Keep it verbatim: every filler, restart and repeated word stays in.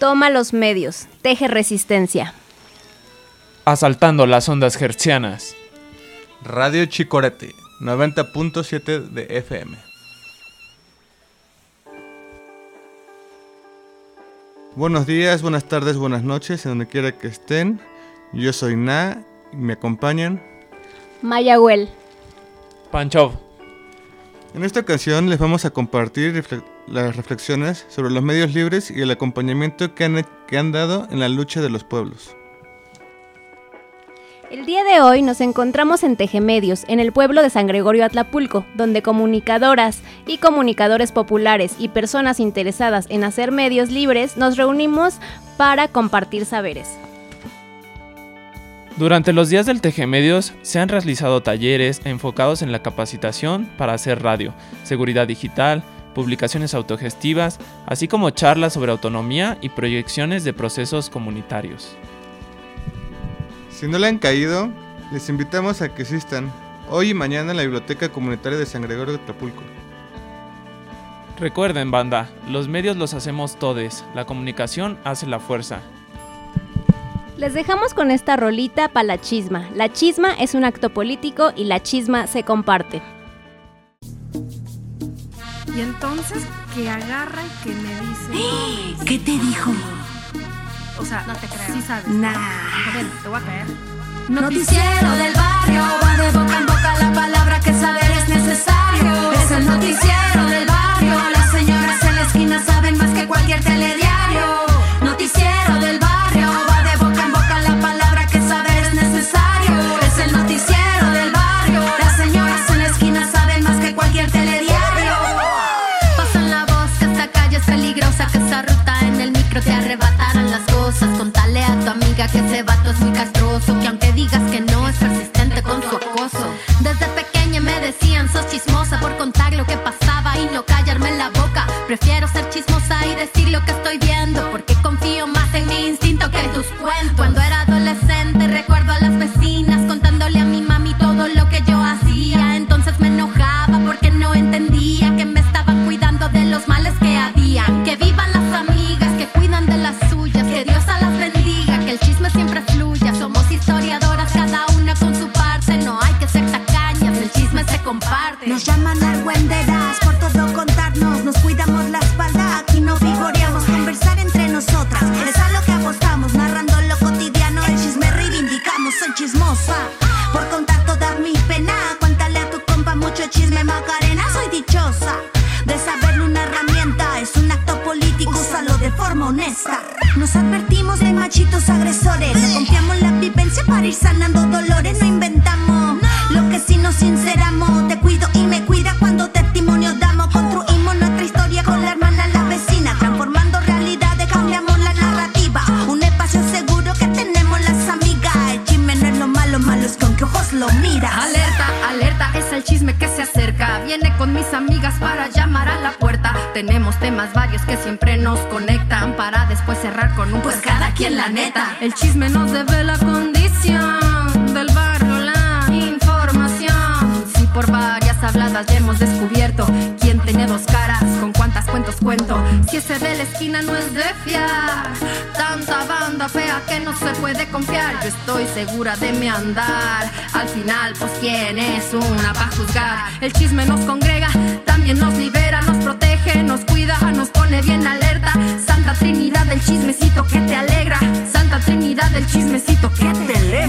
Toma los medios, teje resistencia. Asaltando las ondas hertzianas. Radio Chicorete, noventa punto siete de F M. Buenos días, buenas tardes, buenas noches, en donde quiera que estén. Yo soy Na y me acompañan Mayahuel. Panchov. En esta ocasión les vamos a compartir refle- las reflexiones sobre los medios libres y el acompañamiento que han, que han dado en la lucha de los pueblos. El día de hoy nos encontramos en Tejemedios, en el pueblo de San Gregorio Atlapulco, donde comunicadoras y comunicadores populares y personas interesadas en hacer medios libres nos reunimos para compartir saberes. Durante los días del Tejemedios se han realizado talleres enfocados en la capacitación para hacer radio, seguridad digital, publicaciones autogestivas, así como charlas sobre autonomía y proyecciones de procesos comunitarios. Si no le han caído, les invitamos a que asistan hoy y mañana en la Biblioteca Comunitaria de San Gregorio de Atlapulco. Recuerden, banda, los medios los hacemos todes, la comunicación hace la fuerza. Les dejamos con esta rolita pa' la chisma. La chisma es un acto político y la chisma se comparte. Y entonces que agarra y que me dice... ¿Qué te dijo? O sea, no te creo. Sí sabes. Nah. Ven, te voy a caer. Noticiero del barrio, va de boca en boca la palabra que saber es necesario. Es el noticiero del barrio, las señoras en la esquina saben más que cualquier telediario. Noticiero del barrio, va de boca en boca la palabra que saber es necesario. Es el noticiero del barrio, las señoras en la esquina saben más que cualquier telediario. Pasan la voz que esta calle es peligrosa, que esa ruta en el micro te arrebatarán las cosas. Contale a tu amiga que ese vato es muy castroso, que aunque digas que no es persistente con su acoso. Desde pequeña me decían sos chismosa por contar lo que pasaba y no callarme la boca. Prefiero ser chismosa y decir lo que estoy viendo, porque confío más en mi instinto que en tus cuentos. Cuando era adolescente recuerdo a las vecinas contándole a mi mami todo lo que yo hacía. Entonces me enojaba porque no entendía que me estaban cuidando de los males que habían. Que vivan las amigas que cuidan de las suyas, que Dios a las bendiga, que el chisme siempre fluya. Somos historiadoras, cada una con su parte, no hay que ser tacañas, el chisme se comparte. Nos llaman argüenderas por todo contarnos, nos cuidamos la espalda, aquí no vigoreamos, conversar entre nosotras, es a lo que apostamos, narrando lo cotidiano, el chisme reivindicamos, soy chismosa, por contar toda mi pena, cuéntale a tu compa mucho chisme Macarena, soy dichosa, de saberle una herramienta, es un acto político, úsalo de forma honesta. Nos advertimos de machitos agresores, le confiamos la vivencia para ir sanando dolores, no inventamos, lo que sí nos sinceramos, te cuido y me cuida cuando testimonio damos, construimos nuestra historia con la hermana, la vecina, transformando realidades, cambiamos la narrativa, un espacio seguro que tenemos las amigas, el chisme no es lo malo, malo es con qué ojos lo miras. Alerta, alerta, es el chisme que se acerca. Viene con mis amigas para llamar a la puerta. Tenemos temas varios que siempre nos conectan, para después cerrar con un pues cada quien la neta. El chisme nos debe la condición del barrio, la información. Si por varias habladas ya hemos descubierto quién tiene dos caras, con cuántas cuentos cuento. Si ese de la esquina no es de fiar, tanta banda fea que no se puede confiar. Yo estoy segura de mi andar, al final pues quién es una pa' juzgar. El chisme nos congrega, también nos libera, nos protege, nos cuida, nos pone bien alerta. Santa Trinidad del chismecito que te alegra, Santa Trinidad del chismecito que te eleva.